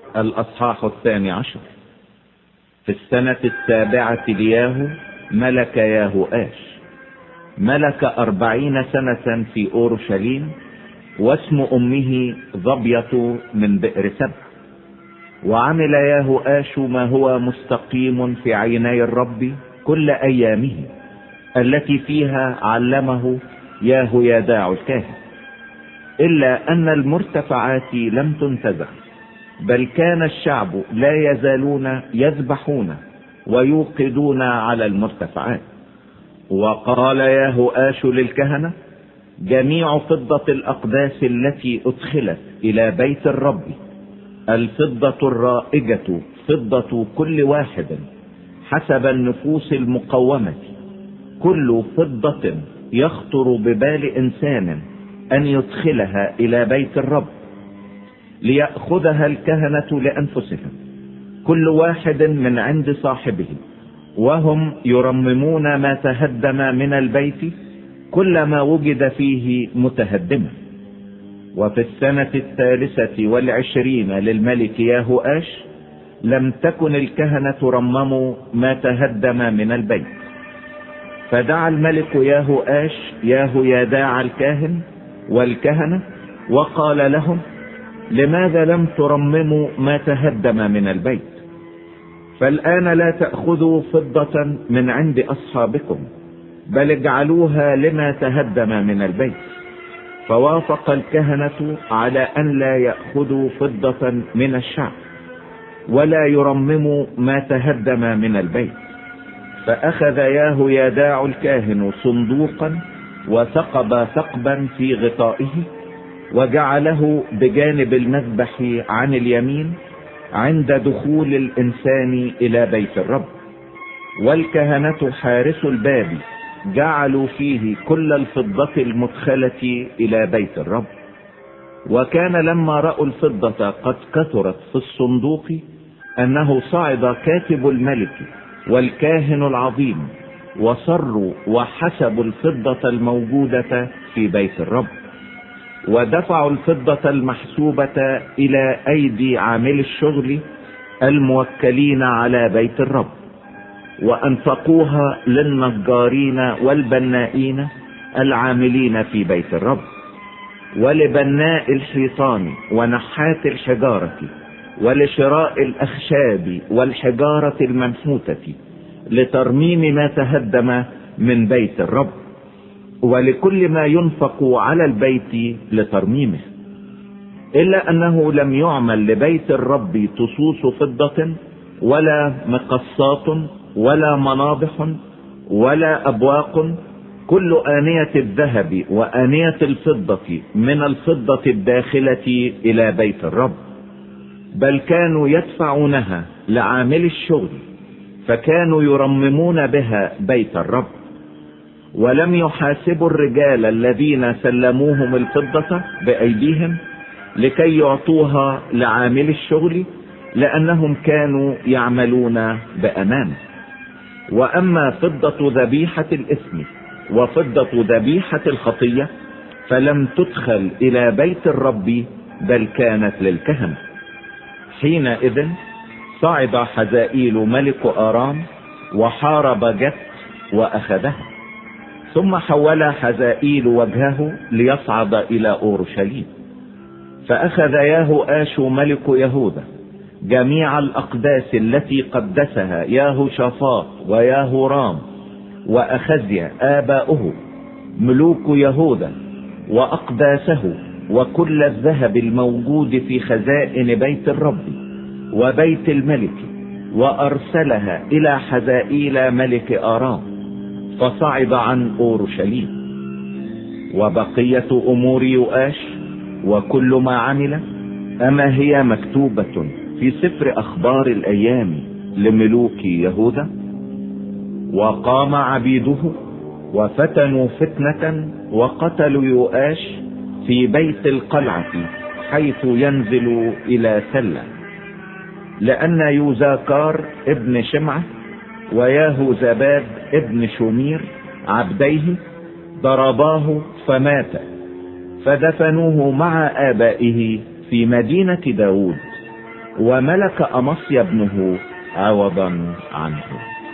الأصحاح 12. في السنة 7 لياهو ملك ياهوآش، ملك 40 سنة في أورشليم، واسم أمه ظبية من بئر سبع. وعمل ياهوآش ما هو مستقيم في عيني الرب كل أيامه التي فيها علمه ياهويداع الكاهن، إلا أن المرتفعات لم تنتزع، بل كان الشعب لا يزالون يذبحون ويوقدون على المرتفعات. وقال ياهوآش للكهنة: جميع فضة الأقداس التي أدخلت إلى بيت الرب، الفضة الرائجة فضة كل واحد حسب النفوس المقومة، كل فضة يخطر ببال إنسان أن يدخلها إلى بيت الرب، ليأخذها الكهنة لأنفسهم كل واحد من عند صاحبه، وهم يرممون ما تهدم من البيت كل ما وجد فيه متهدما. وفي السنة 23 للملك ياهوآش لم تكن الكهنة رمموا ما تهدم من البيت. فدعا الملك ياهوآش ياهويداع الكاهن والكهنة وقال لهم: لماذا لم ترمموا ما تهدم من البيت؟ فالآن لا تأخذوا فضة من عند أصحابكم، بل اجعلوها لما تهدم من البيت. فوافق الكهنة على أن لا يأخذوا فضة من الشعب ولا يرمموا ما تهدم من البيت. فأخذ ياهويداع الكاهن صندوقا وثقب ثقبا في غطائه، وجعله بجانب المذبح عن اليمين عند دخول الإنسان إلى بيت الرب. والكهنة حارس الباب جعلوا فيه كل الفضة المدخلة إلى بيت الرب. وكان لما رأوا الفضة قد كثرت في الصندوق أنه صعد كاتب الملك والكاهن العظيم وصروا وحسبوا الفضة الموجودة في بيت الرب، ودفعوا الفضة المحسوبة إلى أيدي عامل الشغل الموكلين على بيت الرب، وأنفقوها للنجارين والبنائين العاملين في بيت الرب، ولبناء الحيطان ونحات الحجارة، ولشراء الأخشاب والحجارة المنحوتة لترميم ما تهدم من بيت الرب، ولكل ما ينفق على البيت لترميمه. إلا أنه لم يعمل لبيت الرب تصوص فضة ولا مقصات ولا مناضح ولا أبواق، كل آنية الذهب وآنية الفضة من الفضة الداخلة إلى بيت الرب، بل كانوا يدفعونها لعامل الشغل، فكانوا يرممون بها بيت الرب. ولم يحاسبوا الرجال الذين سلموهم الفضة بأيديهم لكي يعطوها لعامل الشغل، لأنهم كانوا يعملون بأمان. وأما فضة ذبيحة الإثم وفضة ذبيحة الخطية فلم تدخل إلى بيت الرب، بل كانت للكهنة. حينئذ صعد حزائيل ملك آرام وحارب جت وأخذها. ثم حول حزائيل وجهه ليصعد إلى أورشليم. فأخذ ياهوآش ملك يهوذا جميع الأقداس التي قدسها ياهوشافاط وياهورام وأخزيا آباؤه ملوك يهوذا، وأقداسه وكل الذهب الموجود في خزائن بيت الرب وبيت الملك، وأرسلها إلى حزائيل ملك آرام، فصعد عن أورشليم. وبقية أمور يؤاش وكل ما عمل أما هي مكتوبة في سفر أخبار الأيام لملوك يهوذا؟ وقام عبيده وفتنوا فتنة وقتلوا يؤاش في بيت القلعة حيث ينزل إلى سلة، لأن يوزاكار ابن شمعة وياهوزباد ابن شومير عبديه ضرباه فمات، فدفنوه مع آبائه في مدينة داود. وملك أمصيا ابنه عوضا عنه.